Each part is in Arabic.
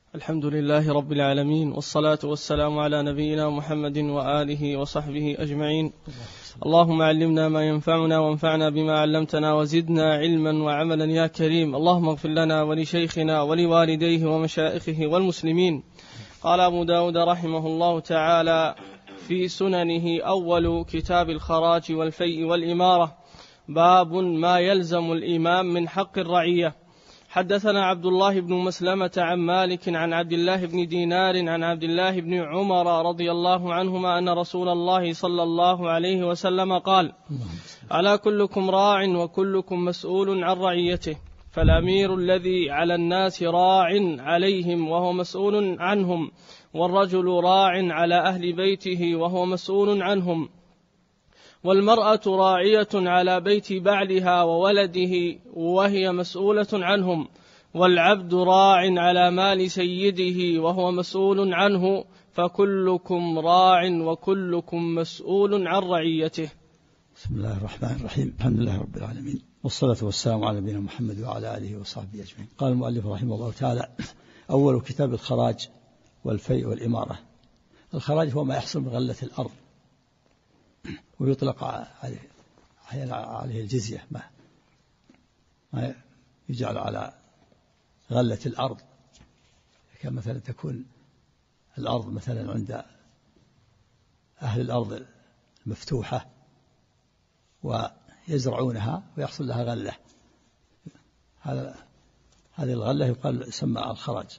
الحمد لله رب العالمين، والصلاة والسلام على نبينا محمد وآله وصحبه أجمعين. اللهم علمنا ما ينفعنا وانفعنا بما علمتنا وزدنا علما وعملا يا كريم. اللهم اغفر لنا ولشيخنا ولوالديه ومشائخه والمسلمين. قال أبو داود رحمه الله تعالى في سننه: أول كتاب الخراج والفيء والإمارة، باب ما يلزم الإمام من حق الرعية. حدثنا عبد الله بن مسلمة عن مالك عن عبد الله بن دينار عن عبد الله بن عمر رضي الله عنهما أن رسول الله صلى الله عليه وسلم قال: ألا كلكم راع وكلكم مسؤول عن رعيته، فالأمير الذي على الناس راع عليهم وهو مسؤول عنهم، والرجل راع على أهل بيته وهو مسؤول عنهم، والمرأة راعية على بيت بعلها وولده وهي مسؤولة عنهم، والعبد راع على مال سيده وهو مسؤول عنه، فكلكم راع وكلكم مسؤول عن رعيته. بسم الله الرحمن الرحيم. الحمد لله رب العالمين، والصلاة والسلام على نبينا محمد وعلى آله وصحبه أجمعين. قال المؤلف رحمه الله تعالى: أول كتاب الخراج والفيء والإمارة. الخراج هو ما يحصل من غلة الأرض، ويطلق عليه الجزية، ما يجعل على غلة الأرض. كما مثلا تكون الأرض مثلا عند أهل الأرض المفتوحة ويزرعونها ويحصل لها غلة، هذه الغلة يسمى الخراج.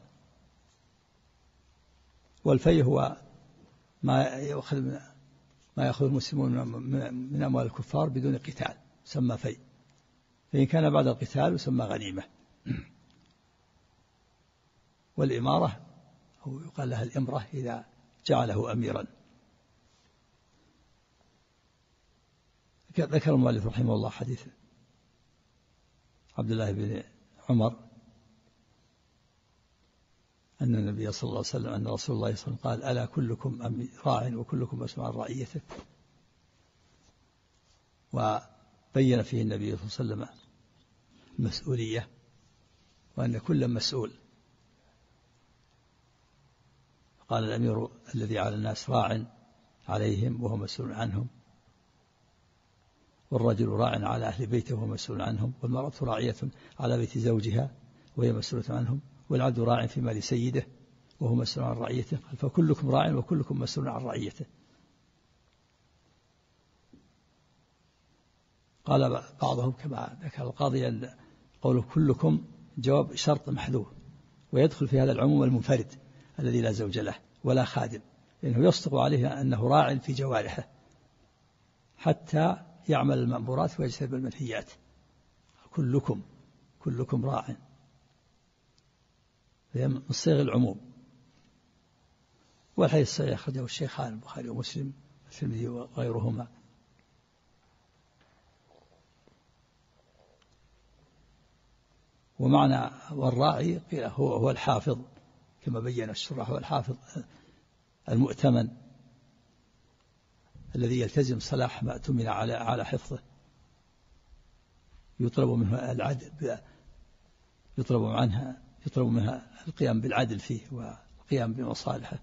والفيء هو ما يأخذ المسلمون من أموال الكفار بدون قتال، يسمى فيء، فإن كان بعد القتال يسمى غنيمة. والإمارة أو يقال لها الإمرة إذا جعله أميرا. ذكر المؤلف رحمه الله حديث عبد الله بن عمر أن النبي صلى الله عليه وسلم أن رسول الله صلى الله عليه وسلم قال: ألا كلكم راع وكلكم مسؤول عن رعيته. وبين فيه النبي صلى الله عليه وسلم المسؤولية، وأن كل مسؤول. قال: الأمير الذي على الناس راع عليهم وهو مسؤول عنهم، والرجل راع على أهل بيته وهو مسؤول عنهم، والمرأة راعية على بيت زوجها وهي مسؤولة عنهم، والعبد راع في مال سيده وهو مسؤول عن رعيته. فكلكم راع وكلكم مسؤول عن رعيته. قال بعضهم كما ذكر القاضي أن قوله كلكم جواب شرط محذوف، ويدخل في هذا العموم المنفرد الذي لا زوج له ولا خادم، لأنه يصدق عليه أنه راع في جوارحه حتى يعمل المأمورات ويجتنب المنهيات. كلكم راع، من صيغ العموم. والحديث أخرجه الشيخان البخاري ومسلم والترمذي وغيرهما. ومعنى والراعي قيل هو الحافظ، كما بين الشراح، هو الحافظ المؤتمن الذي يلتزم صلاح ما اؤتمن على حفظه، يطلب منه العدل، يطلب منها القيام بالعدل فيه والقيام بمصالحه.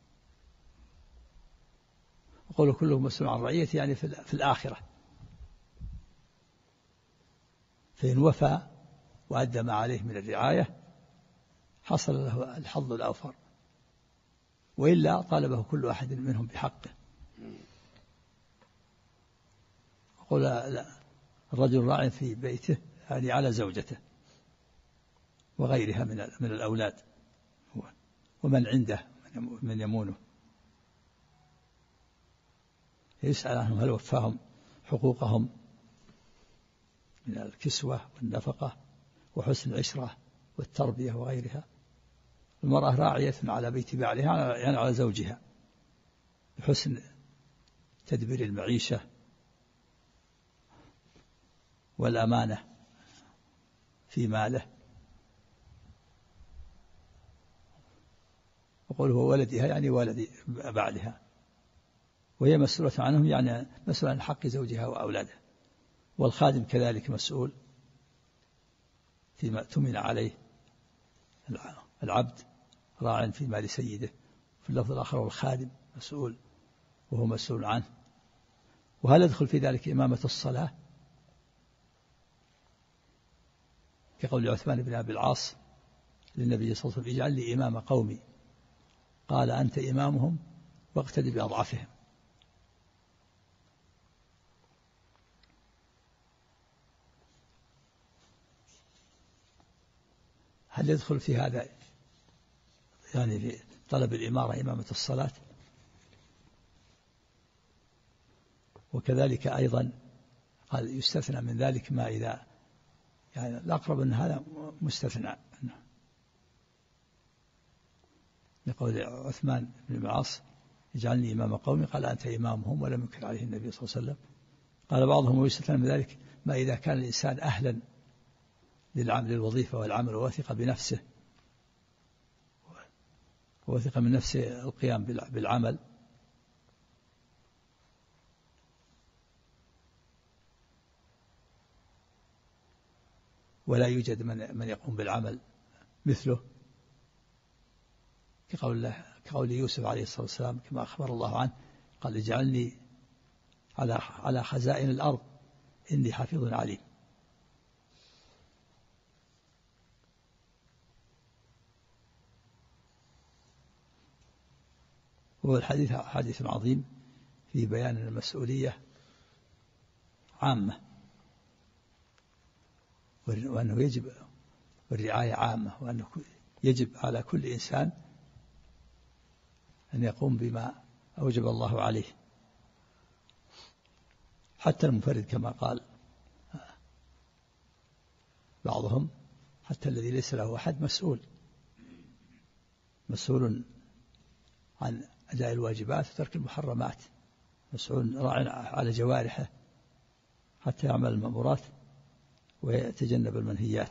وقوله كلهم مسؤول عن رعيته يعني في الآخرة، فإن وفى وأدى ما عليه من الرعاية حصل له الحظ الأوفر، وإلا طالبه كل واحد منهم بحقه. وقول الرجل راع في بيته يعني على زوجته وغيرها من الأولاد ومن عنده من يمونه، يسأل عنهم هل وفاهم حقوقهم من الكسوة والنفقة وحسن العشرة والتربية وغيرها. المرأة راعية على بيت بعلها يعني على زوجها بحسن تدبير المعيشة والأمانة في ماله. وقوله ولدها يعني ولد بعلها، وهي مسؤولة عنهم يعني مسؤولة عن حق زوجها وأولادها. والخادم كذلك مسؤول فيما اؤتمن عليه. العبد راع في مال سيده. في اللفظ الآخر والخادم مسؤول وهو مسؤول عنه. وهل يدخل في ذلك إمامة الصلاة؟ كقول عثمان بن أبي العاص للنبي صلى الله عليه وسلم: اجعل لي إمام قومي، قال: أنت إمامهم واقتدي بأضعفهم. هل يدخل في هذا يعني في طلب الإمارة إمامة الصلاة؟ وكذلك أيضا قال يستثنى من ذلك ما إذا يعني الأقرب أن هذا مستثنى لقول عثمان بن العاص: اجعلني إمام قومي، قال: أنت إمامهم، ولم ينكر عليه النبي صلى الله عليه وسلم. قال بعضهم ويستثنى من ذلك ما إذا كان الإنسان أهلا للوظيفة والعمل ووثق بنفسه ووثق من نفسه القيام بالعمل، ولا يوجد من يقوم بالعمل مثله، كقول يوسف عليه الصلاة والسلام كما أخبر الله عنه: قال: اجعلني على خزائن الأرض إني حفيظ عليم. هو الحديث حديث عظيم في بيان المسؤولية عامة، وأنه يجب الرعاية عامة، وأنه يجب على كل إنسان أن يقوم بما أوجب الله عليه، حتى المنفرد كما قال بعضهم: حتى الذي ليس له أحد مسؤول عن أداء الواجبات وترك المحرمات، مسؤول راع على جوارحه حتى يعمل المأمورات ويتجنب المنهيات.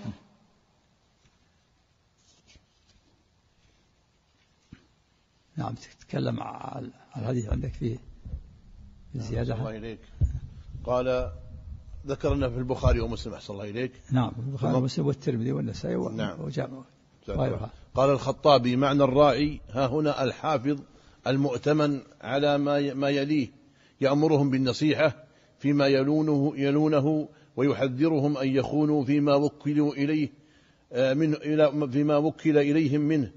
نعم، تتكلم على الحديث عندك فيه زيادة. الله إليك. قال ذكرنا في البخاري ومسلم، أحسن الله إليك. نعم، البخاري ومسلم والترمذي والنسائي نعم. وجامع. قال الخطابي: معنى الراعي ها هنا الحافظ المؤتمن على ما يليه، يأمرهم بالنصيحة فيما يلونه ويحذرهم أن يخونوا فيما وكلوا إليه فيما وكل إليهم منه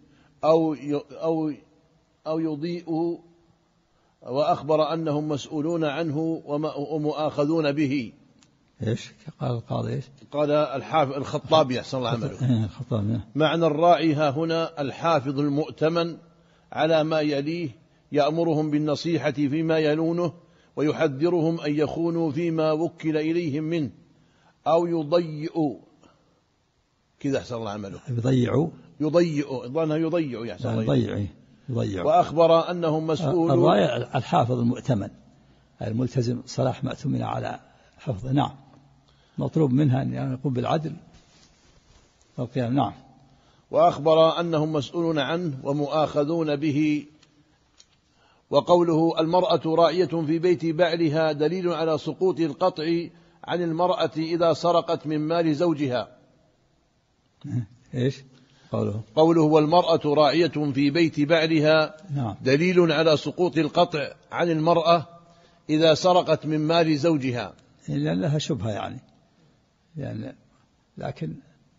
أو يضيئوا، وأخبر أنهم مسؤولون عنه ومؤاخذون به. إيش قال القاضي؟ إيش قال الخطابي أحسن الله عمله: معنى الراعي ها هنا الحافظ المؤتمن على ما يليه، يأمرهم بالنصيحة فيما يلونه ويحذرهم أن يخونوا فيما وكل إليهم منه أو يضيئوا. كذا أحسن الله عمله. يضيئوا ظنها يضيئوا يا أحسن الله. يضيع. وأخبر أنهم مسؤولون. الراعي الحافظ المؤتمن الملتزم صلاح مأتمن على حفظه. نعم، مطلوب منها أن يقوم بالعدل والقيام. نعم. وأخبر أنهم مسؤولون عنه ومؤاخذون به. وقوله: المرأة راعية في بيت بعلها دليل على سقوط القطع عن المرأة إذا سرقت من مال زوجها. إيش قوله: والمرأة راعية في بيت بعلها نعم. دليل على سقوط القطع عن المرأة إذا سرقت من مال زوجها، لأن لها شبهة يعني لكن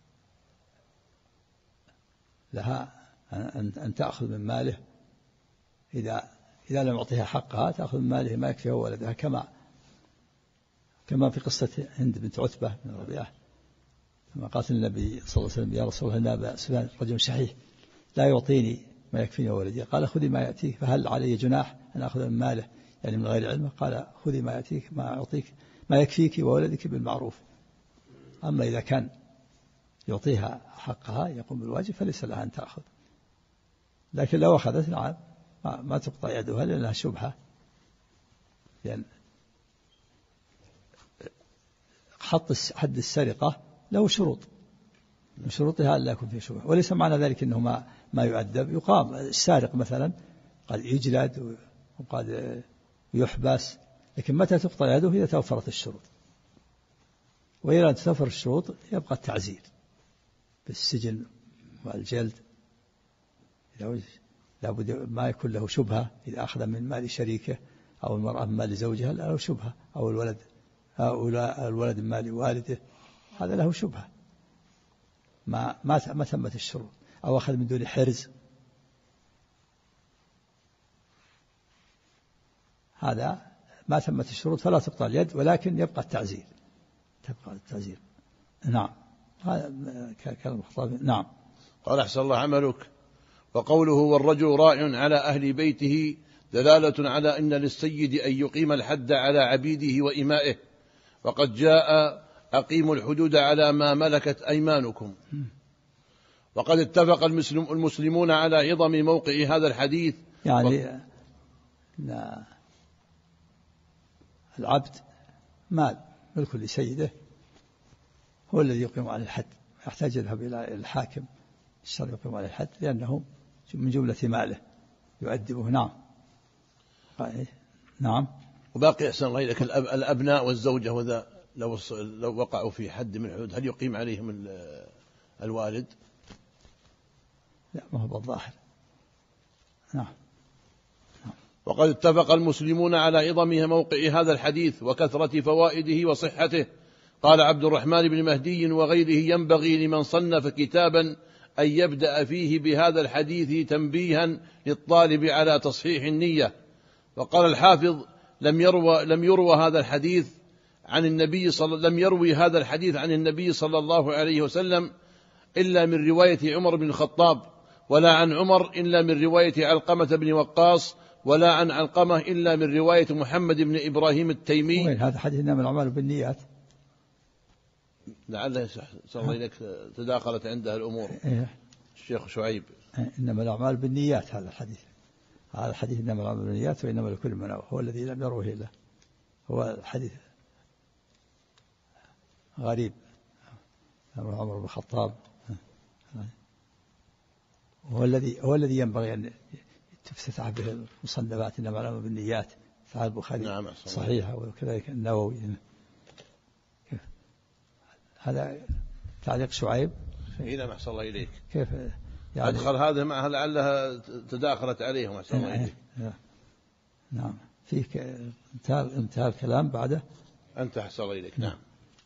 لها أن تأخذ من ماله إذا لم يعطيها حقها، تأخذ من ماله ما يكفيه ولدها، كما في قصة هند بنت عتبة بن ربيعة لما قالت النبي صلى الله عليه وسلم: يا رسول الله، إن أبا سفيان رجل شحيح لا يعطيني ما يكفيني وولدي. قال: خذي ما يأتيك، فهل علي جناح أن أخذ من ماله يعني من غير علمه؟ قال: خذي ما يأتيك، ما يعطيك ما يكفيك وولدك بالمعروف. أما إذا كان يعطيها حقها يقوم بالواجب فليس لها أن تأخذ، لكن لو أخذت نعم ما تقطع يدها لأنها شبهة، يعني حد السرقة له شروط، من شروطها لا يكون فيه شبهة، وليس معنى ذلك أنه ما يؤدب. يقام السارق مثلا قد يجلد وقد يحبس، لكن متى تقطع يده؟ إذا توفرت الشروط، وإذا تتوفر الشروط يبقى التعزير بالسجن والجلد لابد ما يكون له شبهة إذا أخذ من مال شريكه أو المرأة من مال زوجها له شبهة، أو الولد من مال والده هذا له شبهة ما تمت الشروط، أو أخذ من دون حرز هذا ما تمت الشروط فلا تبطل اليد، ولكن يبقى التعزير. نعم هذا كلام الخطابي. نعم. قال أحسن الله عملك. وقوله والرجل راع على أهل بيته دلالة على أن للسيد أن يقيم الحد على عبيده وإمائه، وقد جاء أقيموا الحدود على ما ملكت أيمانكم. وقد اتفق المسلمون على عظم موقع هذا الحديث. يعني العبد مال ملك لسيده هو الذي يقيم عليه الحد، يحتاج يذهب إلى الحاكم الشرعي يقيم عليه الحد لأنه من جملة ماله يؤدبه. نعم. نعم. وباقي أحسن الله إليك الأبناء والزوجة وذا لو وقعوا في حد من الحدود هل يقيم عليهم الوالد؟ لا ما هو بالظاهر. نعم. وقد اتفق المسلمون على عظم موقع هذا الحديث وكثرة فوائده وصحته. قال عبد الرحمن بن مهدي وغيره ينبغي لمن صنف كتابا أن يبدأ فيه بهذا الحديث تنبيها للطالب على تصحيح النية. وقال الحافظ لم يروي هذا الحديث عن النبي صلى الله عليه وسلم إلا من رواية عمر بن الخطاب، ولا عن عمر إلا من رواية علقمة بن وقاص، ولا عن علقمة إلا من رواية محمد بن إبراهيم التيمي. وين هذا حديث إنما الأعمال بالنيات؟ لعله صلى الله إليك تداخلت عندها الأمور. الشيخ شعيب إنما الأعمال بالنيات. هذا الحديث إنما الأعمال بالنيات وإنما لكل من نوى، هو الذي لم يروه إلا هو الحديث غريب. عمر بن الخطاب هو الذي ينبغي أن تفتتح به المصنفات إنما الأعمال بالنيات. صحيح البخاري نعم صحيحة وكذلك النووي. هذا تعليق شعيب. نعم أحسن الله إليك. كيف يعني أدخل هذا معها لعلها تداخلت عليهم أحسن الله إليك. نعم. فيك انتهى الكلام بعده. أنت أحسن الله إليك. نعم.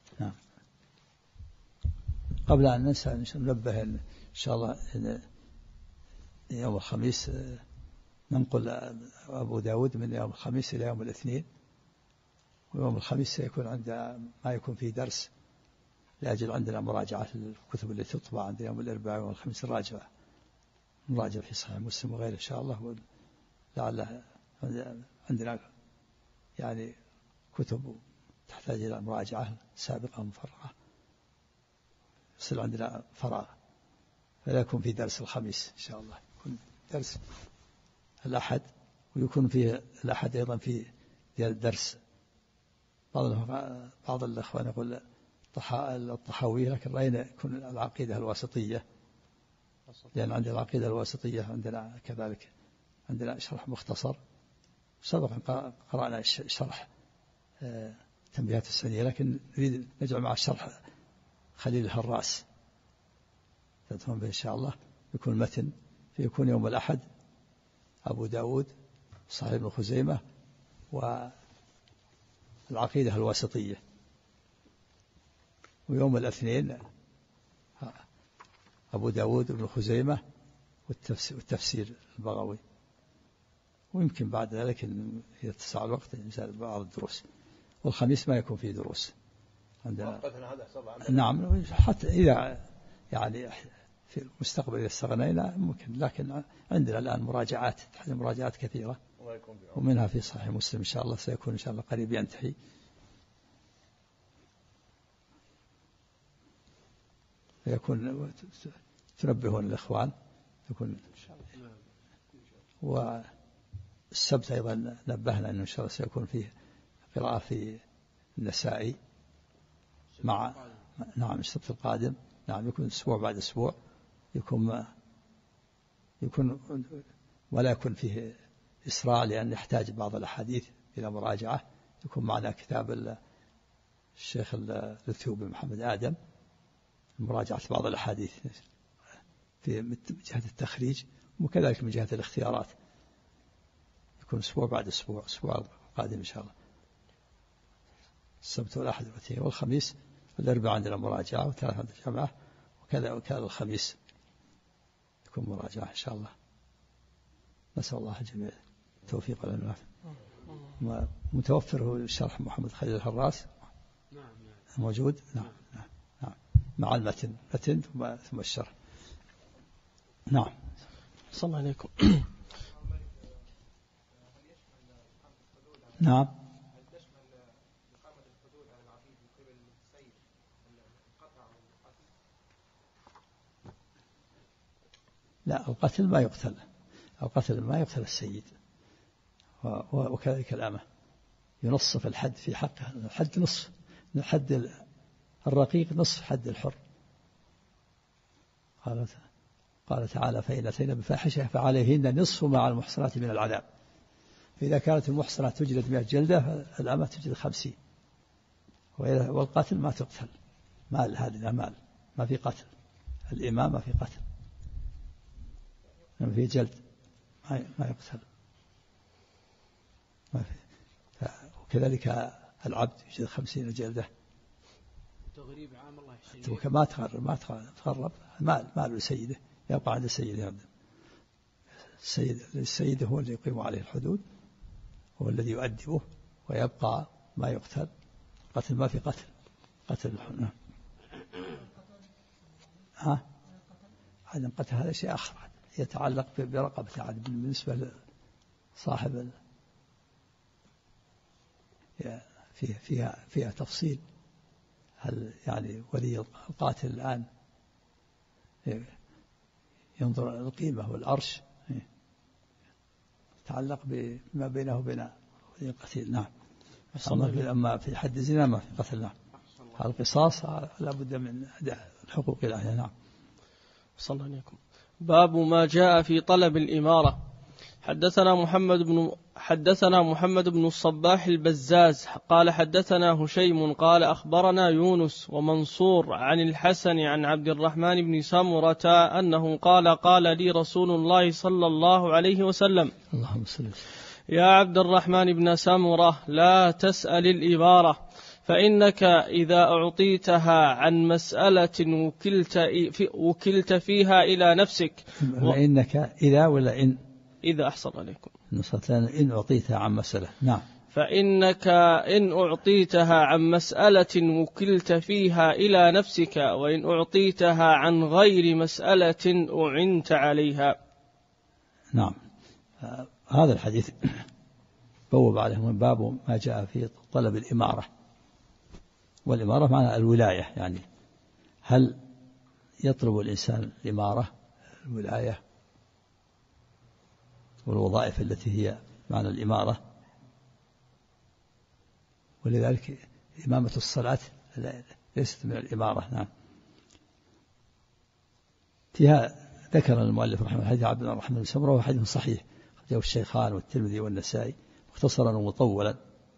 قبل أن ننسى ننبه إن شاء الله إن يوم الخميس ننقل أبو داود من يوم الخميس إلى يوم الاثنين، ويوم الخميس سيكون عند ما يكون فيه درس لأجل عندنا مراجعة الكتب التي تطبع عند يوم الأربعاء والخميس نراجع في صحيح مسلم وغيره إن شاء الله. لعل عندنا يعني كتب تحتاج إلى مراجعة سابقة مفرغة، يصير عندنا فراغ، فلا يكون في درس الخميس إن شاء الله، يكون درس الأحد، ويكون فيه الأحد أيضا في درس. بعض الأخوان يقول الطحاوية، لكن رأينا يكون العقيدة الواسطية، لأن عندنا العقيدة الواسطية عندنا كذلك عندنا شرح مختصر. سبقا قرأنا شرح تنبيهات السنية، لكن نريد نجعل مع الشرح خليل الهراس تدخل به إن شاء الله. يكون متن فيكون يوم الأحد أبو داود صحيح ابن خزيمة والعقيدة الواسطية، ويوم الاثنين أبو داود ابن خزيمة والتفسير البغوي، ويمكن بعد ذلك إذا اتسع الوقت ينزل بعض الدروس. والخميس ما يكون فيه دروس عندنا. نعم، حتى إذا يعني في المستقبل إذا استغنينا ممكن، لكن عندنا الآن مراجعات كثيرة، ومنها في صحيح مسلم إن شاء الله سيكون إن شاء الله قريب ينتهي. يكون تنبهون الإخوان يكون والسبت أيضا نبهنا أنه إن شاء الله سيكون فيه قراءة في النسائي مع نعم السبت القادم. نعم يكون أسبوع بعد أسبوع، يكون ولا يكون فيه إسراع، لأن يحتاج بعض الأحاديث إلى مراجعة. يكون معنا كتاب الشيخ الثيوبي محمد آدم، مراجعة بعض الأحاديث من جهة التخريج وكذلك من جهة الاختيارات، يكون أسبوع بعد أسبوع، أسبوع قادم إن شاء الله، السبت والأحد والاثنين والخميس، والأربعاء عندنا مراجعة، والثلاث عندنا جامعة، وكذا الخميس يكون مراجعة إن شاء الله. نسأل الله الجميع التوفيق والعناية. متوفر شرح محمد خليل الحراس موجود، نعم مع المتن ثم الشرح. نعم. صلى الله عليكم. نعم. لا، القتل ما يقتل، القتل ما يقتل السيد، وكذلك الأمة ينصف الحد في حقها، الحد نصف، الحد الرقيق نصف حد الحر. قال تعالى فإن أتينا بفاحشة فعليهن نصف ما على المحصنات من العذاب. فإذا كانت المحصنات تجلد 100 جلدة، فالأمة تجلد 50. والقتل ما تقتل، مال هذه الأمال ما في قتل، الإمام ما في قتل، ما في جلد، ما يقتل، ما في. وكذلك العبد يجلد 50 جلدة. تغريب عام الله يحييك. ما تغرب، مال لسيده يبقى عند سيده. السيد هو الذي يقيم عليه الحدود، هو الذي يؤدبه، ويبقى ما يقتل. قتل ما في قتل نعم. عدم قتل هذا شيء آخر يتعلق برقبة عدم. بالنسبة لصاحب فيها تفصيل. هل يعني ولي القاتل الآن ينظر القيمة والأرش، يتعلق بما بينه وبين ولي القتيل. نعم. أما في حد الزنا ما في قتل. نعم. القصاص لا بد من الحقوق الآن. نعم. صلى الله عليكم. باب ما جاء في طلب الإمارة. حدثنا محمد بن الصباح البزاز قال حدثنا هشيم قال أخبرنا يونس ومنصور عن الحسن عن عبد الرحمن بن سمرة أنه قال لي رسول الله صلى الله عليه وسلم: اللهم صل وسلم. يا عبد الرحمن بن سمرة لا تسأل الإمارة، فإنك إذا أعطيتها عن مسألة وكلت فيها إلى نفسك. فإنك إذا ولا إن؟ إذا أحسن عليكم. إن أعطيتها عن مسألة. نعم. فإنك إن أعطيتها عن مسألة وكلت فيها إلى نفسك، وإن أعطيتها عن غير مسألة أعنت عليها. نعم. هذا الحديث بوب عليه من باب ما جاء في طلب الإمارة. والإمارة معنى الولاية، يعني هل يطلب الإنسان الإمارة، الولاية والوظائف التي هي معنى الإمارة. ولذلك إمامة الصلاة ليست من الإمارة. نعم. فيها ذكر المؤلف رحمه الله حديث عبد الرحمن بن سمرة، وحديث صحيح أخرجه الشيخان والترمذي والنسائي مختصرا ومطولا.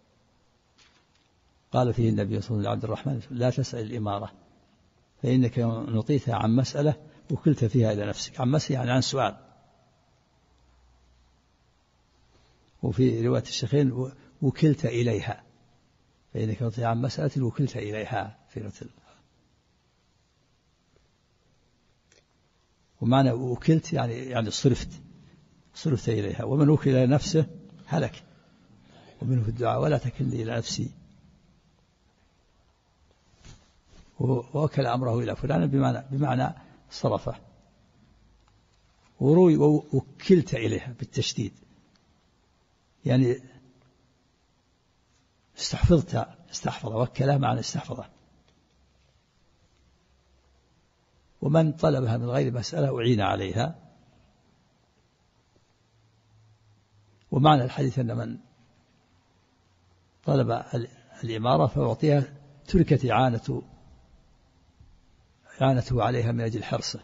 قال فيه النبي صلى الله عليه وسلم لعبد الرحمن: لا تسأل الإمارة، فإنك نطيتها عن مسألة وكلت فيها إلى نفسك. عن مسألة يعني عن سؤال. وفي رواية الشيخين وكلت إليها، فإنك نطيتها عن مسألة وكلت إليها في رتل. ومعنى وكلت يعني صرفت إليها. ومن وكل إلى نفسه هلك. ومنه في الدعاء: ولا تكلني إلى نفسي. ووكل أمره إلى فلان بمعنى صرفه. وروي وكلت إليها بالتشديد، يعني استحفظ وكله معنى استحفظه. ومن طلبها من غير مسألة أعين عليها. ومعنى الحديث أن من طلب الإمارة فأعطيها تركت إعانته عليها من أجل حرصه.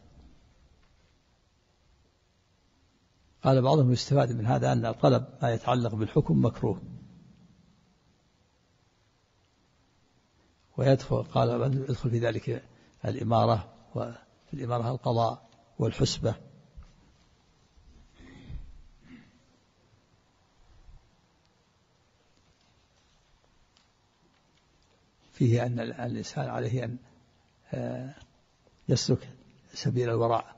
قال بعضهم يستفاد من هذا أن طلب ما يتعلق بالحكم مكروه. قال يدخل في ذلك الإمارة، وفي الإمارة القضاء والحسبة. فيه أن الإنسان عليه أن يسلك سبيل الوراء،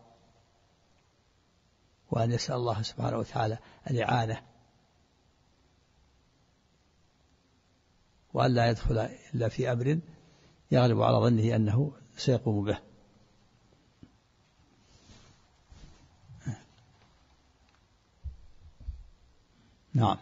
وأن يسأل الله سبحانه وتعالى الإعانة، وأن لا يدخل إلا في أمر يغلب على ظنه أنه سيقوم به. نعم.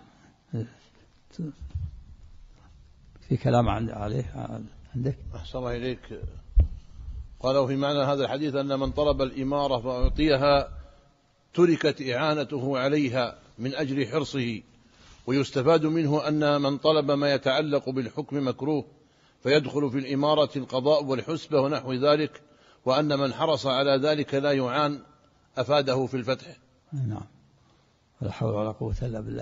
في كلام عليه عندك؟ أحسن الله إليك. قالوا في معنى هذا الحديث أن من طلب الإمارة فأعطيها تركت إعانته عليها من أجل حرصه، ويستفاد منه أن من طلب ما يتعلق بالحكم مكروه فيدخل في الإمارة القضاء والحسبة ونحو ذلك، وأن من حرص على ذلك لا يعان أفاده في الفتح. نعم. ولا حول ولا قوة إلا بالله.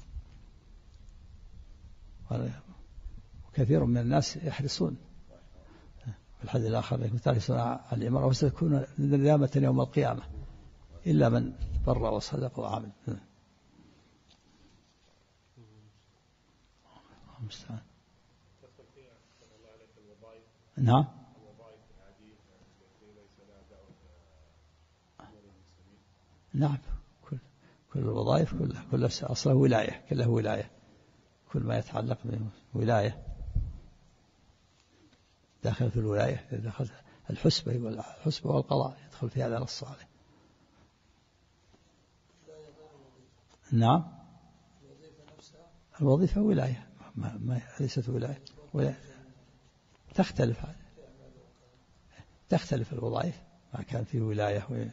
وكثير من الناس يحرصون في الحديث الآخر يحرصون على الإمارة وستكون ندامة يوم القيامة إلا من بر وصدق وعمل. نعم. نعم. كل الوظائف كل أصله ولاية، كله ولاية، كل ما يتعلق بولاية داخل في الولاية، داخل الحسبة والقضاء يدخل في هذا نص عليه. نعم. الوظيفة ولاية، ليست ولاية تختلف الوظائف ما كان فيه ولاية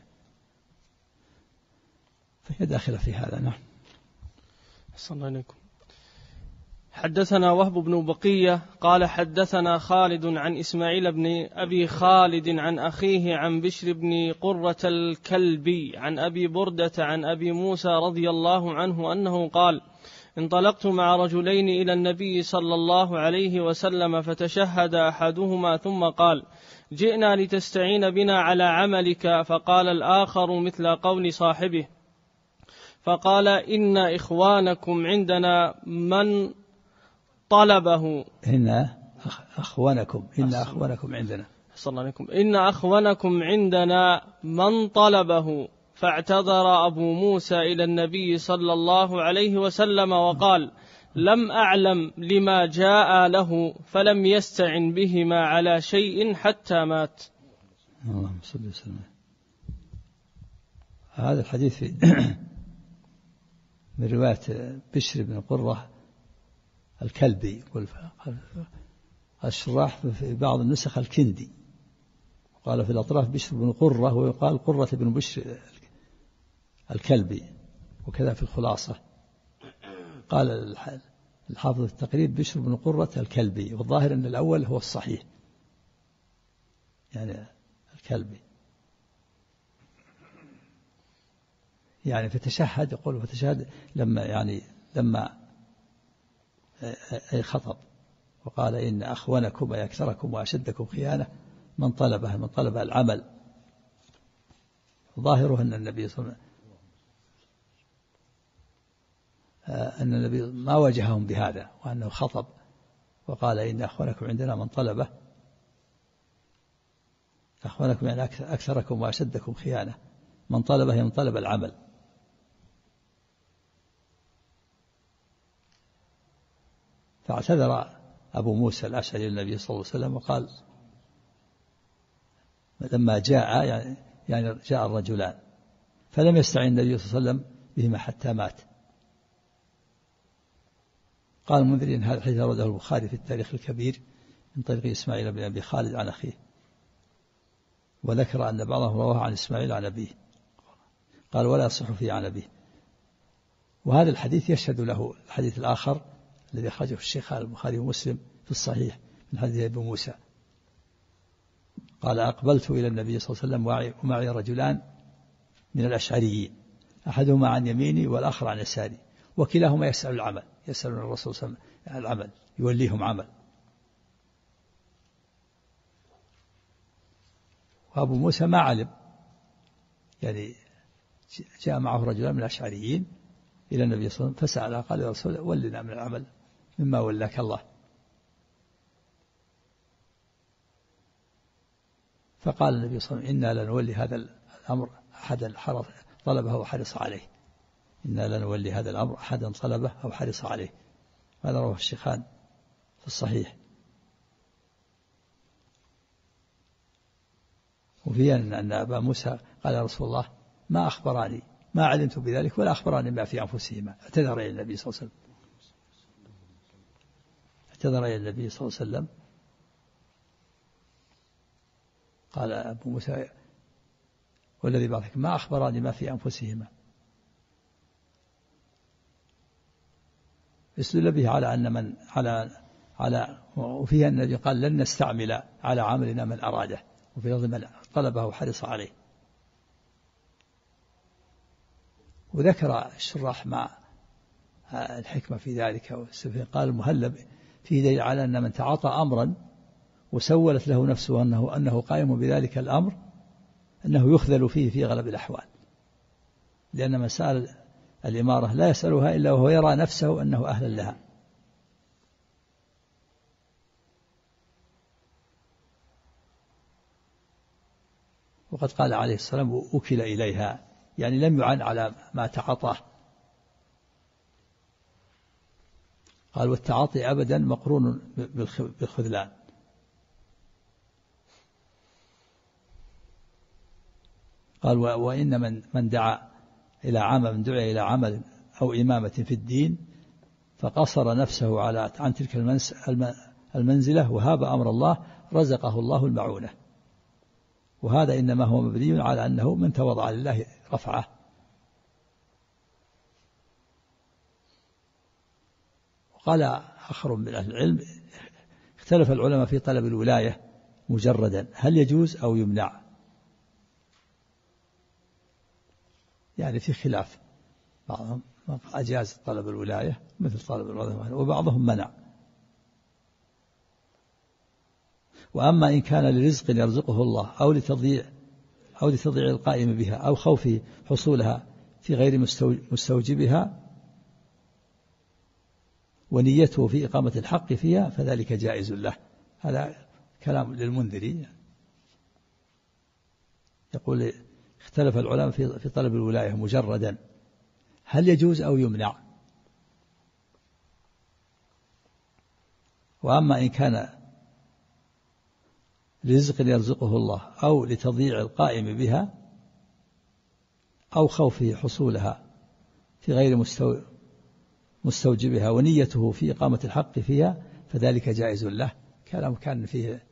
فهي داخلة في هذا. نعم. أحسن الله إليكم. حدثنا وهب بن بقية قال حدثنا خالد عن إسماعيل بن أبي خالد عن أخيه عن بشر بن قرة الكلبي عن أبي بردة عن أبي موسى رضي الله عنه أنه قال: انطلقت مع رجلين إلى النبي صلى الله عليه وسلم فتشهد أحدهما ثم قال: جئنا لتستعين بنا على عملك. فقال الآخر مثل قول صاحبه، فقال: إن إخوانكم عندنا من طلبه. إن أخوانكم عندنا. صلى الله عليكم. إن أخوانكم عندنا من طلبه. فاعتذر أبو موسى إلى النبي صلى الله عليه وسلم وقال: لم أعلم لما جاء له، فلم يستعن بهما على شيء حتى مات. اللهم صل وسلم. هذا الحديث من رواية بشر بن قرة الكلبي، الشراح في بعض النسخ الكندي، قال في الأطراف بشر بن قرة، ويقال قرة بن بشر الكلبي، وكذا في الخلاصة قال الحافظ التقريب بشر بن قرة الكلبي، والظاهر أن الأول هو الصحيح، يعني الكلبي، يعني فتشهد، يقول فتشهد لما أي خطب، وقال: إن أخونكم أي أكثركم وأشدكم خيانة من طلب العمل. ظاهره أن النبي صلى الله عليه وسلم أن النبي ما واجههم بهذا، وأنه خطب وقال: إن أخوانكم عندنا من طلبه. أخوانكم يعني أكثركم وأشدكم خيانة، من طلبه من طلب العمل. فاعتذر أبو موسى الأشعري للنبي صلى الله عليه وسلم وقال: لما جاء يعني جاء الرجلان فلم يستعن النبي صلى الله عليه وسلم بهما حتى مات. قال المنذري إن هذا الحديث أورده البخاري في التاريخ الكبير من طريق إسماعيل بن أبي خالد عن أخيه، وذكر أن بعضهم رواه عن إسماعيل عن أبيه، قال: ولا يصح فيه عن أبيه. وهذا الحديث يشهد له الحديث الآخر الذي أخرجه الشيخان البخاري ومسلم في الصحيح من حديث أبي موسى، قال: أقبلت إلى النبي صلى الله عليه وسلم ومعي رجلان من الأشعريين، أحدهما عن يميني والآخر عن يساري، وكلاهما يسأل العمل، يسألون الرسول صلى الله عليه وسلم العمل، يوليهم عمل. وأبو موسى ما علم يعني جاء معه رجلان من الأشعريين إلى النبي صلى الله عليه وسلم فسأل قال يا رسول الله ولنا من العمل مما ولاك الله. فقال النبي صلى الله عليه وسلم إنا لنولي هذا الأمر أحدا طلبه وحرص عليه. إنا لنولي هذا الأمر أحدا طلبه أو حرص عليه. هذا رواه الشيخان في الصحيح. وفي أن أبا موسى قال يا رسول الله ما أخبراني ما علمت بذلك ولا أخبراني ما في أنفسهما. اعتذر إلى النبي صلى الله عليه وسلم. اعتذر إلى النبي صلى الله عليه وسلم قال أبو موسى والذي بعثك ما أخبراني ما في أنفسهما. استدل به على أن من على وفيها النبي قال لن نستعمل على عملنا من أراده وفي لفظ من طلبه وحرص عليه. وذكر الشراح مع الحكمة في ذلك قال المهلب فيه دليل على أن من تعاطى أمرا وسولت له نفسه أنه قائم بذلك الأمر أنه يخذل فيه في غالب الأحوال، لأن من سأل الإمارة لا يسألها إلا وهو يرى نفسه أنه أهلا لها. وقد قال عليه السلام أكل إليها، يعني لم يعن على ما تعاطاه. قال والتعاطي أبدا مقرون بالخذلان. قال وإن من دعا إلى عمل أو إمامة في الدين فقصر نفسه عن تلك المنزلة وهاب أمر الله رزقه الله المعونة. وهذا إنما هو مبني على أنه من تواضع لله رفعه. وقال آخر من أهل العلم اختلف العلماء في طلب الولاية مجردا هل يجوز أو يمنع، يعني في خلاف، بعضهم أجاز طلب الولاية مثل طلب الوظيفة وبعضهم منع. وأما إن كان لرزق يرزقه الله أو لتضييع القائم بها أو خوف حصولها في غير مستوجبها ونيته في إقامة الحق فيها فذلك جائز له. هذا كلام للمنذري يقول اختلف العلماء في طلب الولاية مجردا هل يجوز أو يمنع. وأما إن كان لرزق يرزقه الله أو لتضييع القائم بها أو خوفه حصولها في غير مستوجبها ونيته في إقامة الحق فيها فذلك جائز له. كلام كان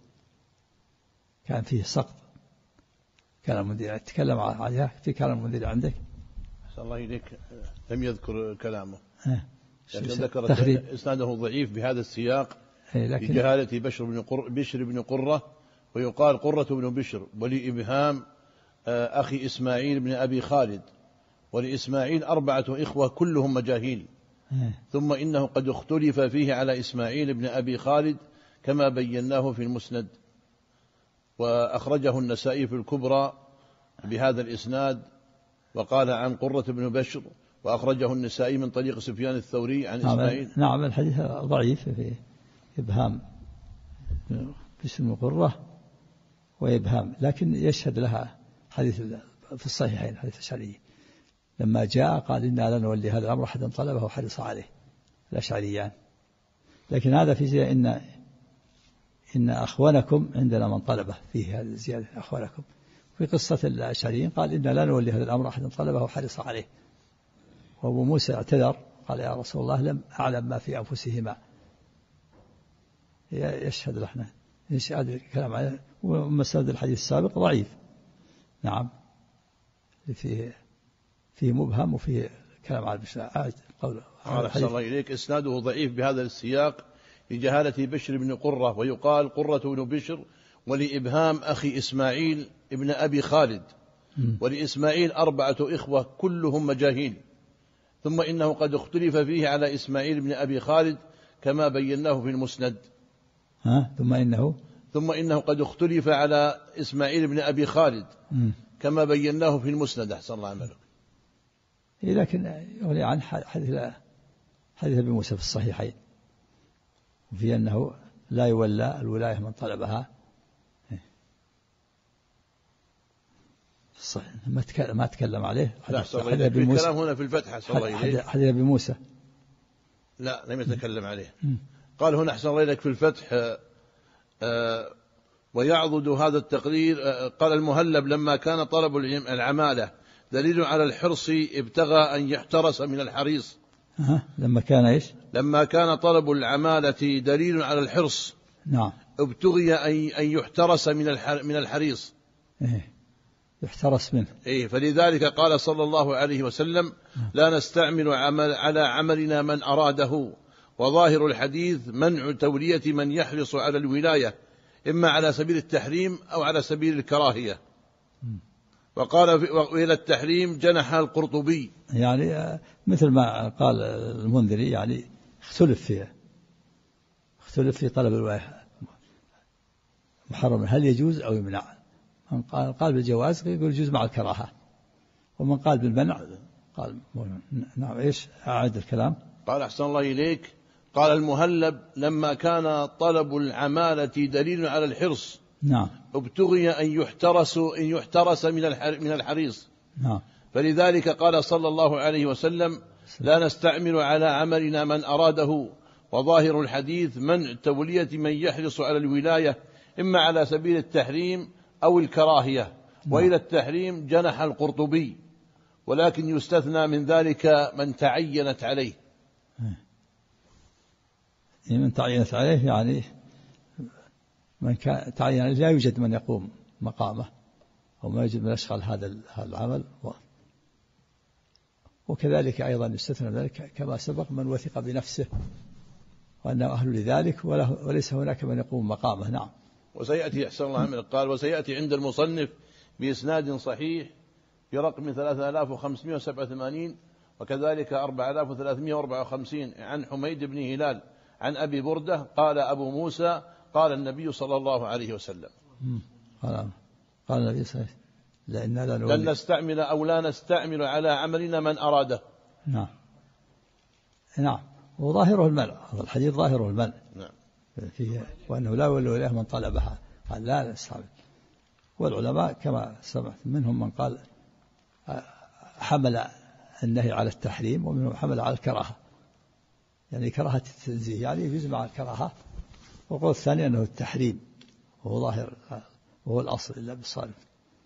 فيه سقط. كلام المدير تكلم عليها في كلام المدير عندك. أحسن الله إليك لم يذكر كلامه. لكن ذكر إسناده ضعيف بهذا السياق بجهالة بشر بن قرة ويقال قرة بن بشر ولإبهام أخي إسماعيل بن أبي خالد ولإسماعيل 4 إخوة كلهم مجاهيل ثم إنه قد اختلف فيه على إسماعيل بن أبي خالد كما بيناه في المسند. وأخرجه النسائي في الكبرى بهذا الإسناد وقال عن قرة بن بشر وأخرجه النسائي من طريق سفيان الثوري عن إسماعيل. نعم الحديث ضعيف في إبهام بشر بن قرة وإبهام، لكن يشهد لها حديث في الصحيحين حديث الأشعري لما جاء قال إنا لنولي هذا الأمر أحدا طلبه وحرص عليه الأشعريان. لكن هذا في زيادة إن أخوانكم عندنا من طلبه فيه هذه الزيادة أخوانكم. في قصة الأشعريين قال إنا لا نولي هذا الأمر أحدا طلبه وحرص عليه. وأبو موسى اعتذر قال يا رسول الله لم أعلم ما في أنفسهما. يشهد لحنا يشهد الكلام عليه. ومسند الحديث السابق ضعيف. نعم فيه مبهم وفيه كلام على البشر. أحسن الله إليك إسناده ضعيف بهذا السياق لجهالة بشر بن قرة ويقال قرة بن بشر ولإبهام أخي إسماعيل ابن أبي خالد ولإسماعيل 4 إخوة كلهم مجاهيل ثم إنه قد اختلف فيه على إسماعيل بن أبي خالد كما بيناه في المسند. ثم إنه قد اختلف على إسماعيل بن أبي خالد كما بيناه في المسند. أحسن الله عملك. لكن يغني عن حديث أبي موسى في الصحيحين في أنه لا يولى الولاية من طلبها. صحيح. ما تكلم عليه. حديث الكلام هنا في الفتح. حديث أبي موسى لا لم يتكلم عليه. قال هنا أحسن الله إليك في الفتح ويعضد هذا التقرير. قال المهلب لما كان طلب العمالة دليل على الحرص ابتغى أن يحترس من الحريص. لما كان إيش؟ لما كان طلب العمالة دليل على الحرص. نعم. ابتغي أن يحترس من الحريص. يحترس منه. فلذلك قال صلى الله عليه وسلم لا نستعمل على عملنا من أراده. وظاهر الحديث منع تولية من يحرص على الولاية إما على سبيل التحريم أو على سبيل الكراهية. وقال وإلى التحريم جنح القرطبي، يعني مثل ما قال المنذري، يعني اختلف في طلب الولاية محرم هل يجوز أو يمنع. من قال بالجواز يقول يجوز مع الكراهة، ومن قال بالمنع قال نعم. إيش أعد الكلام؟ قال أحسن الله إليك قال المهلب لما كان طلب العمالة دليل على الحرص. نعم. ابتغي أن يحترس من الحريص. نعم. فلذلك قال صلى الله عليه وسلم لا نستعمل على عملنا من أراده. وظاهر الحديث منع تولية من يحرص على الولاية إما على سبيل التحريم أو الكراهية. وإلى التحريم جنح القرطبي، ولكن يستثنى من ذلك من تعينت عليه. من تعينت عليه يعني من كان تعين لا يوجد من يقوم مقامه وما يوجد من يشغل هذا العمل. وكذلك أيضا يستثنى ذلك كما سبق من وثق بنفسه وأنه أهل لذلك وليس هناك من يقوم مقامه. نعم. وسيأتي أحسن الله عمل قال وسيأتي عند المصنف بإسناد صحيح في رقم 3587 وكذلك 4354 عن حميد بن هلال عن أبي بردة قال أبو موسى قال النبي صلى الله عليه وسلم قال النبي صلى الله عليه وسلم لن نستعمل أو لا نستعمل على عملنا من أراده. نعم. نعم. وظاهره المنع، هذا الحديث ظاهره المنع. نعم. فيه وأنه لا يولى إليه من طلبها، قال لا نستعمل. والعلماء كما سمعت منهم من قال حمل النهي على التحريم، ومنهم حمل على الكراهة، يعني كراهة التنزيه، يعني يجوز مع الكراهة. والقول الثاني أنه التحريم وهو ظاهر وهو الأصل إلا بالصالح.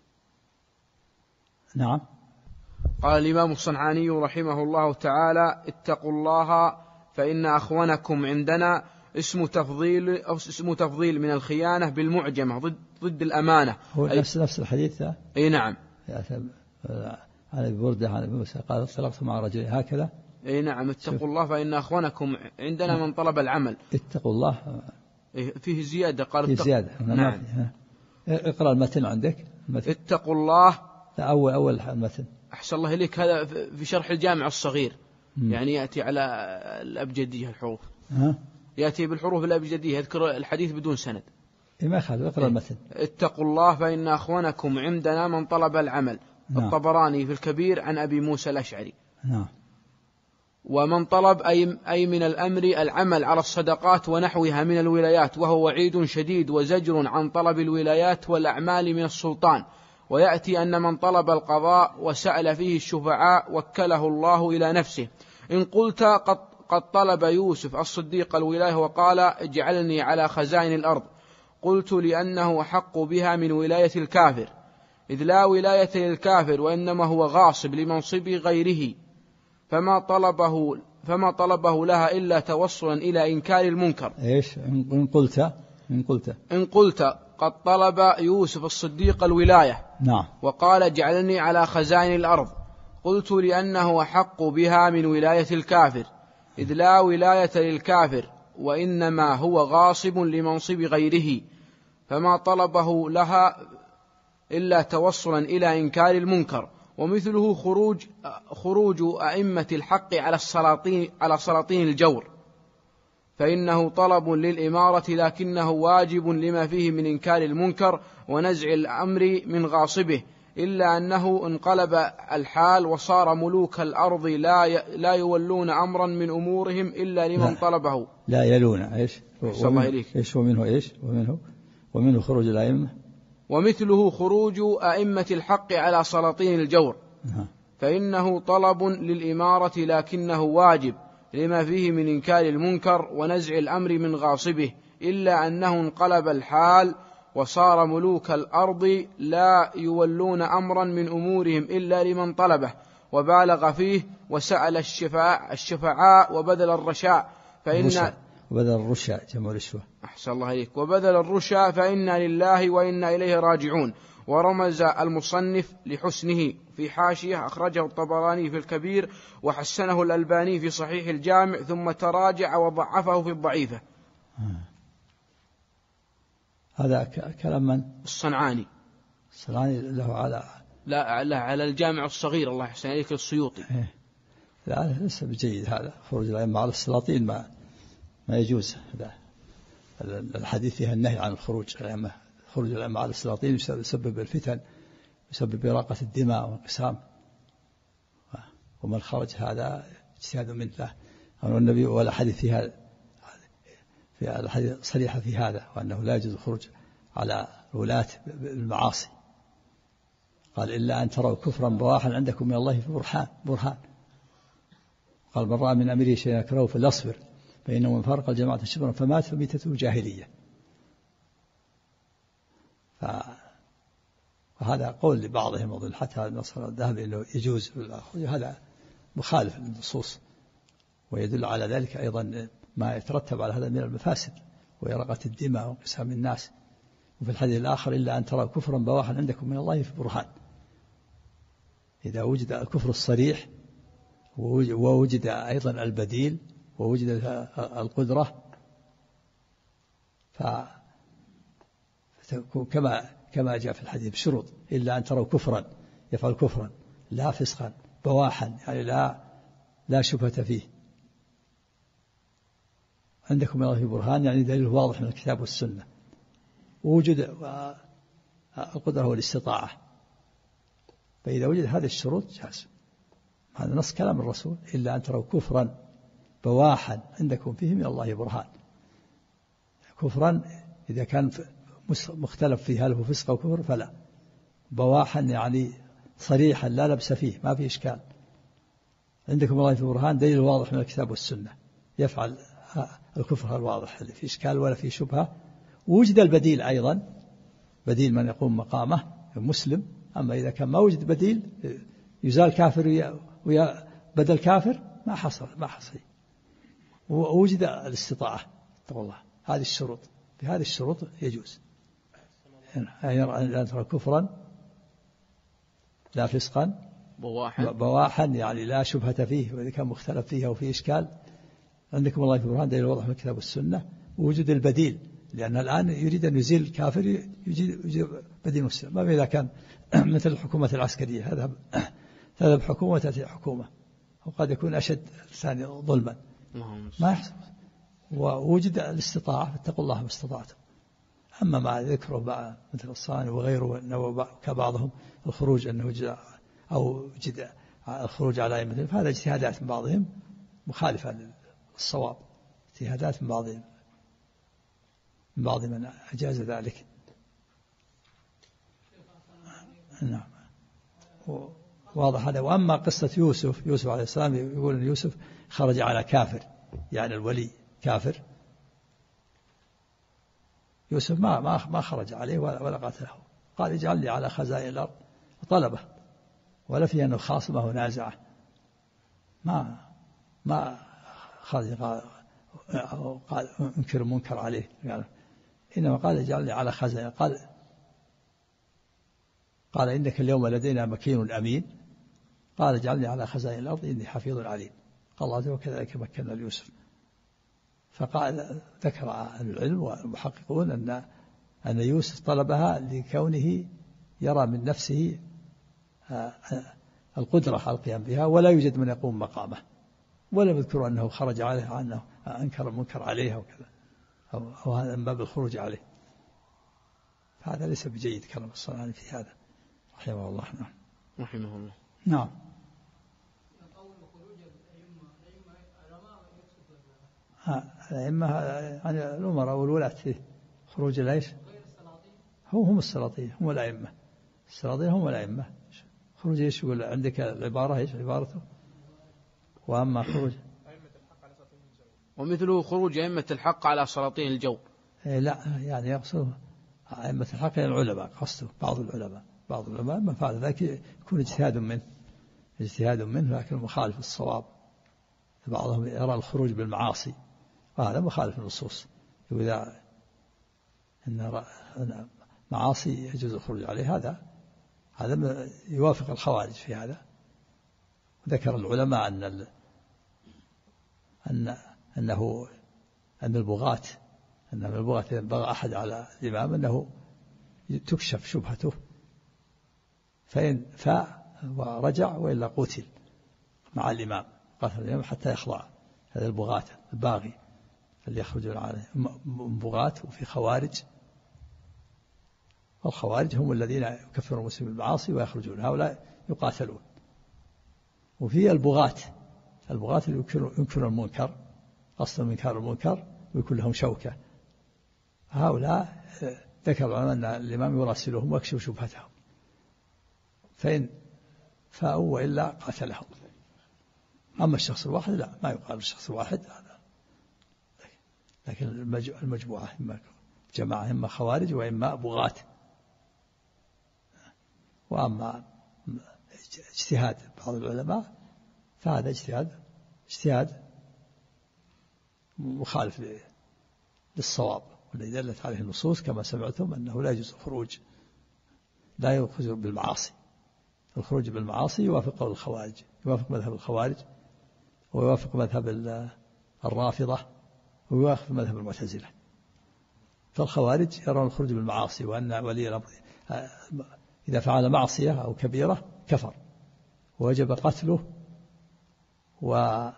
نعم. قال الإمام الصنعاني رحمه الله تعالى اتقوا الله فإن أخونكم عندنا اسم تفضيل من الخيانة بالمعجمة ضد الأمانة. هو نفس الحديث. أي نعم. عن أبي بردة عن أبي موسى قال اختلفت مع رجل هكذا. أي نعم. اتقوا الله فإن أخونكم عندنا من طلب العمل. اتقوا الله فيه زيادة قال فيه زيادة. نعم. اقرأ المتن عندك. اتقوا الله. أول المتن. أحسن الله إليك هذا في شرح الجامع الصغير. يعني يأتي على الأبجدية الحروف. يأتي بالحروف الأبجدية يذكر الحديث بدون سند. ما خالف اقرأ المتن. اتقوا الله فإن أخوانكم عندنا من طلب العمل. نعم. الطبراني في الكبير عن أبي موسى الأشعري. نعم. ومن طلب أي من الأمر العمل على الصدقات ونحوها من الولايات، وهو وعيد شديد وزجر عن طلب الولايات والأعمال من السلطان. ويأتي أن من طلب القضاء وسأل فيه الشفعاء وكله الله إلى نفسه. إن قلت قد طلب يوسف الصديق الولاية وقال اجعلني على خزائن الأرض، قلت لأنه حق بها من ولاية الكافر، إذ لا ولاية للكافر وإنما هو غاصب لمنصب غيره، فما طلبه لها إلا توصلا إلى إنكار المنكر. إيش إن قلت قد طلب يوسف الصديق الولاية. نعم. وقال اجعلني على خزائن الأرض، قلت لأنه حق بها من ولاية الكافر، إذ لا ولاية للكافر وإنما هو غاصب لمنصب غيره، فما طلبه لها إلا توصلا إلى إنكار المنكر. ومثله خروج أئمة الحق على سلاطين الجور، فإنه طلب للإمارة لكنه واجب لما فيه من إنكار المنكر ونزع الأمر من غاصبه، إلا أنه انقلب الحال وصار ملوك الأرض لا يولون أمرا من أمورهم إلا لمن طلبه. لا يلون إيش؟ الله إليك. إيش ومنه إيش؟ ومنه خروج الأئمة. ومثله خروج أئمة الحق على سلاطين الجور، فإنه طلب للإمارة لكنه واجب لما فيه من إنكار المنكر ونزع الأمر من غاصبه، إلا أنه انقلب الحال وصار ملوك الأرض لا يولون أمرا من أمورهم إلا لمن طلبه، وبالغ فيه وسأل الشفعاء وبذل الرشاء وبذل الرشا جمع رشوة. أحسن الله إليك. وبذل الرشا فإنا لله وإنا إليه راجعون. ورمز المصنف لحسنه في حاشية أخرجه الطبراني في الكبير وحسنه الألباني في صحيح الجامع، ثم تراجع وضعفه في الضعيفة. هذا كلام من؟ الصنعاني له على الجامع الصغير، الله يحسن إليك، السيوطي. لا ليس بجيد هذا خروج الأئمة على السلاطين، ما يجوز. هذا الحديث فيها النهي عن الخروج الأئمة. خروج الأئمة على السلاطين يسبب الفتن، يسبب إراقة الدماء وانقسام، ومن خرج هذا اجتهاد منه له. والنبي والحديث فيها في الحديث صريحة في هذا، وأنه لا يجوز الخروج على الولاة بالمعاصي. قال إلا أن تروا كفرا بواحا عندكم من الله في برهان. قال من رأى من أمره شيئا يكرهه فليصبر فإنه من فارق الجماعة شبرا فمات فميتته جاهلية. وهذا قول لبعضهم أظن حتى نصر الذهبي أنه يجوز، هذا مخالف للنصوص، ويدل على ذلك أيضا ما يترتب على هذا من المفاسد وإراقة الدماء وانقسام الناس. وفي الحديث الآخر إلا أن ترى كفرا بواحا عندكم من الله في برهان. إذا وجد الكفر الصريح ووجد أيضا البديل ووجد القدرة كما جاء في الحديث بشروط، إلا أن تروا كفرا يفعل كفرا لا فسقا بواحا، يعني لا شبهة فيه عندكم من الله في برهان، يعني دليل واضح من الكتاب والسنة، ووجد القدرة والاستطاعة. فإذا وجد هذه الشروط جاز. هذا نص كلام الرسول، إلا أن تروا كفرا بواحا عندكم فيه من الله برهان. كفرا إذا كان مختلف فيه هل هو فسق أو كفر فلا، بواحا يعني صريحا لا لبس فيه ما فيه إشكال، عندكم الله في برهان دليل واضح من الكتاب والسنة يفعل الكفر الواضح اللي فيه إشكال ولا فيه شبهة. ووجد البديل أيضا، بديل من يقوم مقامه مسلم. أما إذا كان ما وجد بديل يزال كافر بدل كافر ما حصل. ووجد الاستطاعة والله هذه الشروط، بهذه الشروط يجوز أن ترى كفرا لا فسقا بواحا يعني لا شبهة فيه، وإذا كان مختلف فيه أو فيه إشكال عندكم الله في برهان دليل واضح من الكتاب والسنة. ووجود البديل، لأن الآن يريد أن يزيل الكافر يجيب بديل مسلم. ما إذا كان مثل الحكومة العسكرية تذهب حكومة وتأتي حكومة، وقد يكون أشد ثاني ظلما ما يحصل. ووجد الاستطاعة فاتقوا الله ما استطعتم. أما مع ذكره مثل الصانع وغيره كبعضهم الخروج أنه وجد الخروج على أئمة، فهذا اجتهادات من بعضهم مخالفة للصواب، اجتهادات من بعض من أجاز ذلك. نعم واضح هذا. وأما قصة يوسف عليه السلام يقول أن يوسف خرج على كافر، يعني الولي كافر. يوسف ما خرج عليه ولا قتله، قال اجعل لي على خزائن الأرض وطلبه، ولا في أنه خاصمه ونازعه. ما خرج قال انكر منكر عليه، إنما قال اجعل لي على خزائن. قال إنك اليوم لدينا مكين أمين، قال اجعلني على خزائن الأرض إني حفيظ عليم. قال الله وكذلك مكنا ليوسف. فقال ذكر أهل العلم والمحققون أن يوسف طلبها لكونه يرى من نفسه القدرة على القيام بها، ولا يوجد من يقوم مقامه، ولم يذكروا أنه خرج عليه أنه أنكر المنكر عليه وكذا، أو هذا من باب الخروج عليه. هذا ليس بجيد كلام الصنعاني في هذا رحمه الله. نعم. رحمه الله. نعم. الأئمة يعني الأمراء والولاة فيه خروج العيش هم السلاطين هم الأئمة. السلاطين هم الأئمة. خروج ايش يقول عندك العبارة ايش عبارته؟ وأما خروج ومثله خروج أئمة الحق على سلاطين الجو. لا يعني يقصد أئمة الحق يعني العلماء، قصده بعض العلماء ما فعل ذلك يكون اجتهاد منه لكن مخالف الصواب. بعضهم يرى الخروج بالمعاصي وهذا مخالف النصوص، إذا أن معاصي يجوز الخروج عليه هذا يوافق الخوارج في هذا. ذكر العلماء أن البغاة إذا بغى أحد على الإمام أنه تكشف شبهته فإن فاء ورجع وإلا قتل مع الإمام، قاتل الإمام حتى يخضع. هذا البغاة الباغي اللي يخرجون عليه بغاة. وفي خوارج، والخوارج هم الذين يكفرون المسلمين بالمعاصي ويخرجون، هؤلاء يقاتلون. وفي البغاة اللي ينكرون المنكر، أصل منكر المنكر ويكون لهم شوكة. هؤلاء ذكر العلماء أن الإمام يراسلهم ويكشف شبهتهم، فإن فاءوا وإلا قاتلهم. أما الشخص الواحد لا، ما يقال الشخص الواحد هذا، لكن المجموعة إما جماعة إما خوارج وإما بغاة. وأما اجتهاد بعض العلماء فهذا اجتهاد مخالف للصواب، والذي دلت عليه النصوص كما سمعتم أنه لا يجوز الخروج، لا يخرج بالمعاصي. الخروج بالمعاصي يوافق قول الخوارج، يوافق مذهب الخوارج ويوافق مذهب الرافضة ويوافق مذهب المعتزلة. فالخوارج يرون الخروج بالمعاصي، وأن ولي الأمر إذا فعل معصية أو كبيرة كفر ووجب قتله وهو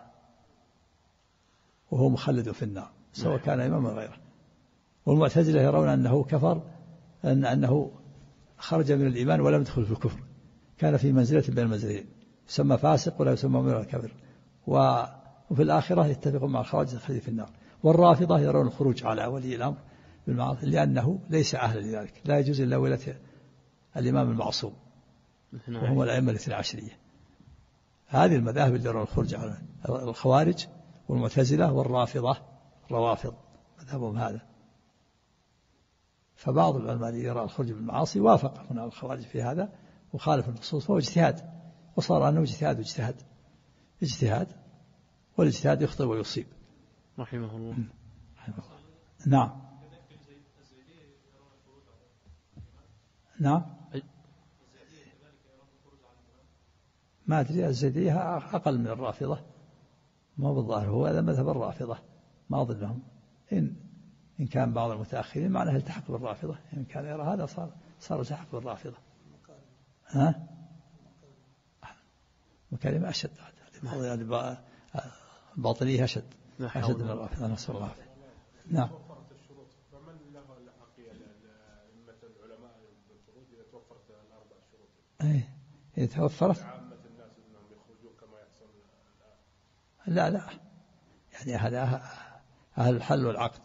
مخلد في النار سواء كان إماما غيره. والمعتزلة يرون أنه كفر، أنه خرج من الإيمان ولم يدخل في الكفر، كان في منزلة بين المنزلين، يسمى فاسق ولا يسمى مؤمن ولا كافر. وفي الآخرة يتفقون مع الخوارج الخليل في النار. والرافضة يرون الخروج على ولي الأمر بالمعاصي لأنه ليس أهلا لذلك، لا يجوز إلا ولاية الإمام المعصوم وهم الأئمة الاثنى عشرية. هذه المذاهب اللي يرون الخروج على الخوارج والمعتزلة والرافضة، الروافض مذهبهم هذا. فبعض العلماء يرى الخروج بالمعاصي وافق هنا الخوارج في هذا وخالف النصوص، فهو اجتهاد، وصار أنه اجتهاد والاجتهاد يخطئ ويصيب. رحمه الله. نعم. ما أدري، الزيدية أقل من الرافضة، ما بالظاهر هو هذا مذهب الرافضة، ما أظنهم. إن كان بعض المتأخرين معناه التحق بالرافضة، إن كان يرى هذا صار التحق بالرافضة. مكالمة أشد، الباطنية أشد من الرافضة، نسأل الله العافية. نعم. فمن له الحقيقة لأئمة العلماء بالخروج إذا توفرت الأربع شروط؟ إذا توفرت عامة الناس أنهم يخرجون كما يحصل الآن. لا يعني هذا أهل الحل والعقد.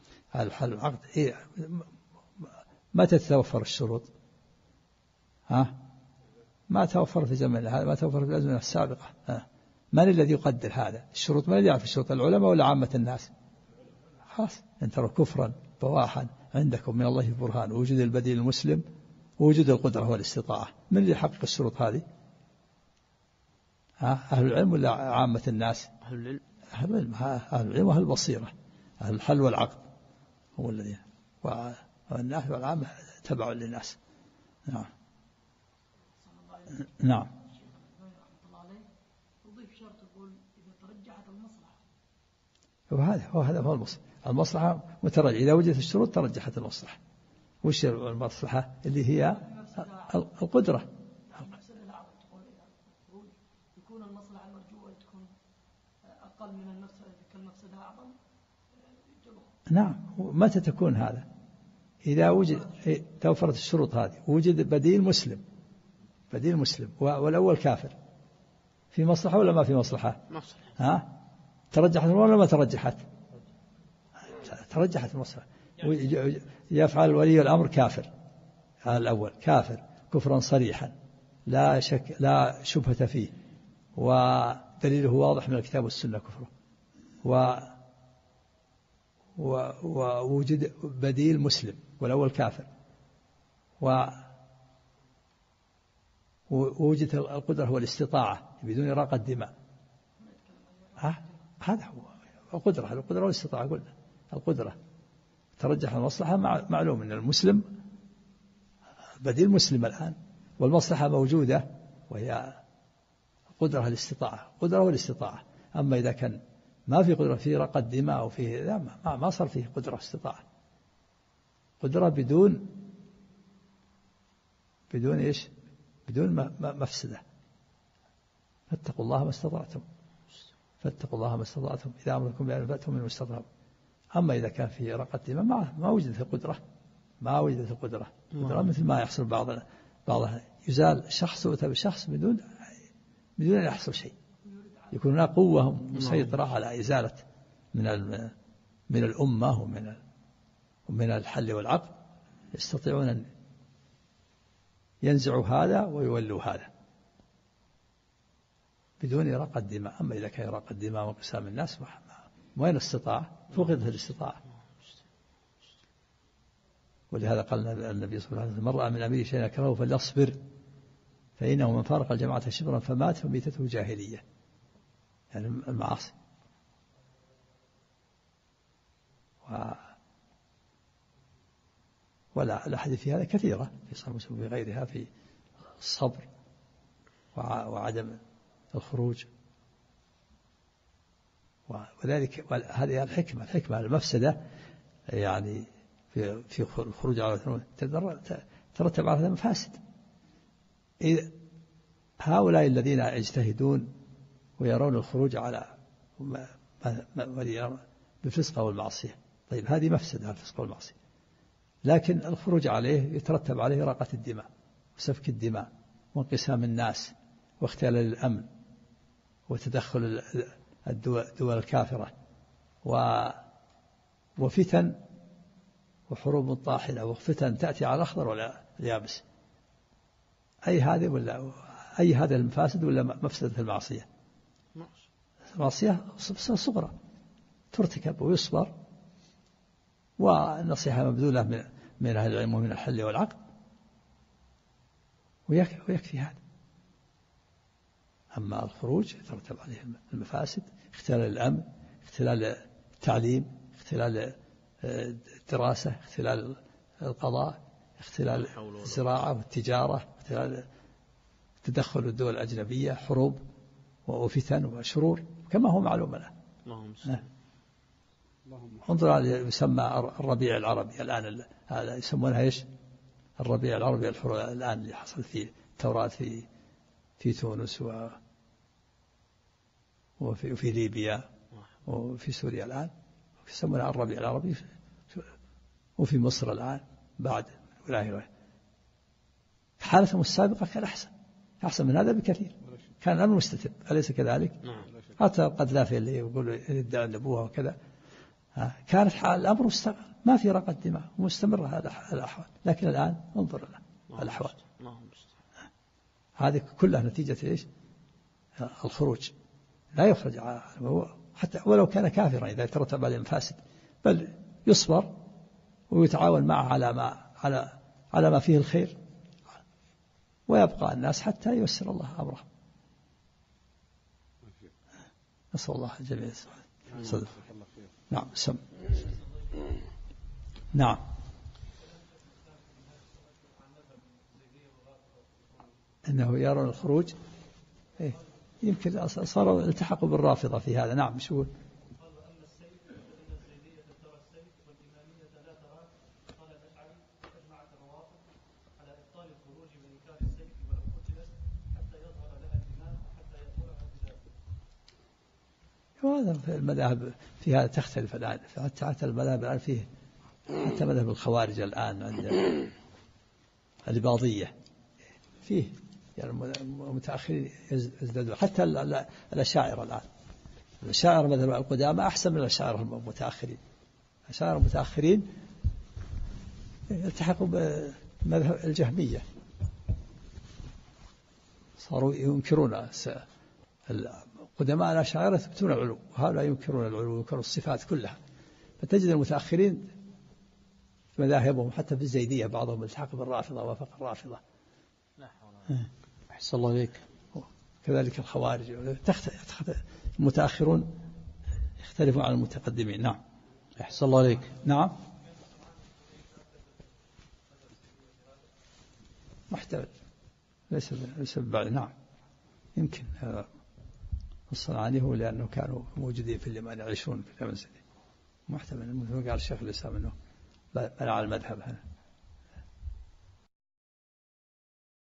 متى تتوفر الشروط؟ ما توفر في زمن هذا، ما توفر في الأزمنة السابقة. من الذي يقدر هذا الشروط؟ من الذي يعرف الشروط؟ العلماء ولا عامة الناس؟ خلاص، إن ترى كفرا بواحا عندكم من الله برهان ووجود البديل المسلم ووجود القدرة والاستطاعة، من اللي يحقق الشروط هذه؟ أهل العلم ولا عامة الناس؟ أهل العلم وأهل البصيرة، أهل الحل والعقد هو الذين، والناس والعامة تبع للناس. نعم. وهذا هو المصلحة مترجح، إذا وجدت الشروط ترجحت المصلحة. وش المصلحة اللي هي القدرة؟ يكون المصلحة المرجوة تكون أقل من المفسدة، كالمفسدة أعظم. نعم. متى تكون هذا؟ إذا وجد توفرت الشروط هذه ووجد بديل مسلم بديل مسلم، والأول كافر. في مصلحة ولا ما في مصلحة؟ مصلحة. ترجحت ولا ما ترجحت؟ ترجحت المصلحة. يفعل ولي الأمر كافر، هذا الأول كافر كفرا صريحا لا شك لا شبهة فيه، ودليله واضح من الكتاب والسنة كفره. ووجد بديل مسلم والأول كافر، ووجد القدرة والاستطاعة بدون إراقة الدماء. هذا هو القدرة والاستطاعة. قلنا القدرة ترجح المصلحة، معلوم أن المسلم بديل مسلم الآن، والمصلحة موجودة وهي القدرة والاستطاعة. أما إذا كان ما في قدرة في إراقة الدماء وفيه ما صار فيه قدرة واستطاعة. قدرة بدون إيش؟ بدون مفسدة. فاتقوا الله ما استطعتم إذا أمركم بأن فأتوا من المستطاع. أما إذا كان في إراقة الدماء ما وجدت القدرة، مثل ما يحصل بعضها يزال شخص بشخص بدون أن يحصل شيء. يكون هناك قوة مسيطرة على إزالة من الأمة ومن الحل والعقد، يستطيعون أن ينزعوا هذا ويولوا هذا بدون إراقة الدماء. أما إذا كان إراقة الدماء وانقسام الناس وين الاستطاعة؟ فقدت الاستطاعة. ولهذا قال النبي صلى الله عليه وسلم: من رأى من أميره شيئا يكرهه فليصبر، فإنه من فارق الجماعة شبرا فمات فميتته جاهلية، يعني المعاصي. والأحاديث في هذا كثيرة في صحيح مسلم وغيرها في الصبر وعدم الخروج. وذلك هذه الحكمة المفسدة يعني في الخروج على ترتب على مفاسد. هؤلاء الذين يجتهدون ويرون الخروج على بالفسق والمعصية، طيب هذه مفسدة الفسق والمعصية، لكن الخروج عليه يترتب عليه إراقة الدماء وسفك الدماء وانقسام الناس واختلال الأمن وتدخل الدول الكافرة وفتن وحروب طاحنة وفتن تأتي على الأخضر ولا اليابس. أي هذا المفاسد ولا مفسدة المعصية؟ المعصية صغرى ترتكب ويصبر، والنصيحة مبذولة من أهل العلم ومن الحل والعقد، ويكفي هذا. أما الخروج يترتب عليه المفاسد: اختلال الأمن، اختلال التعليم، اختلال الدراسة، اختلال القضاء، اختلال الزراعة والتجارة، اختلال تدخل الدول الأجنبية، حروب وفتن وشرور كما هو معلوم له. انظر يسمى الربيع العربي الآن، هذا يسمونها إيش؟ الربيع العربي الآن اللي حصل فيه التوراة في تونس وفي ليبيا وفي سوريا الآن يسمونها الربيع العربي، وفي مصر الآن بعد ولاية. حالتهم السابقة كان أحسن من هذا بكثير، كان الأمر مستتب، أليس كذلك؟ حتى القذافي اللي يقول يدعي النبوة وكذا، كانت حال الأمر ما في رقة دماء ومستمرة هذا الأحوال. لكن الآن انظر الأحوال هذه كلها نتيجة إيش؟ الخروج. لا يخرج حتى ولو كان كافرا إذا ترتب عليه مفاسد، بل يصبر ويتعاون معه على ما فيه الخير، ويبقى الناس حتى ييسر الله أمره. نسأل الله الجميع صدق. نعم سم. نعم. إنه يرون الخروج يمكن صاروا التحقوا بالرافضة في هذا. نعم شو هذا في المذاهب في هذا تختلف الآن، حتى المذاهب الآن فيه، حتى مذهب الخوارج الآن عند الإباضية فيه يعني المتأخرين يزدادون. حتى الأشاعرة الآن، الأشاعرة مثل القدامى أحسن من الأشاعرة المتأخرين. الأشاعرة المتأخرين يلتحقوا بمذهب الجهمية، صاروا ينكرون. القدماء الأشاعرة يثبتون العلو، وهؤلاء ينكرون العلو، ينكرون الصفات كلها. فتجد المتأخرين مذاهبهم حتى في الزيدية بعضهم التحق بالرافضة وافق الرافضة. أحسن الله إليك. كذلك الخوارج. المتأخرون يختلفون عن المتقدمين. نعم. أحسن الله إليك. نعم. محتمل، ليس بعد. نعم يمكن. هذا الصنعاني هو لأنه كانوا موجودين في اليمن يعيشون في اليمن. محتمل، مثل ما قال الشيخ الإسلام أنه منع المذهب هذا.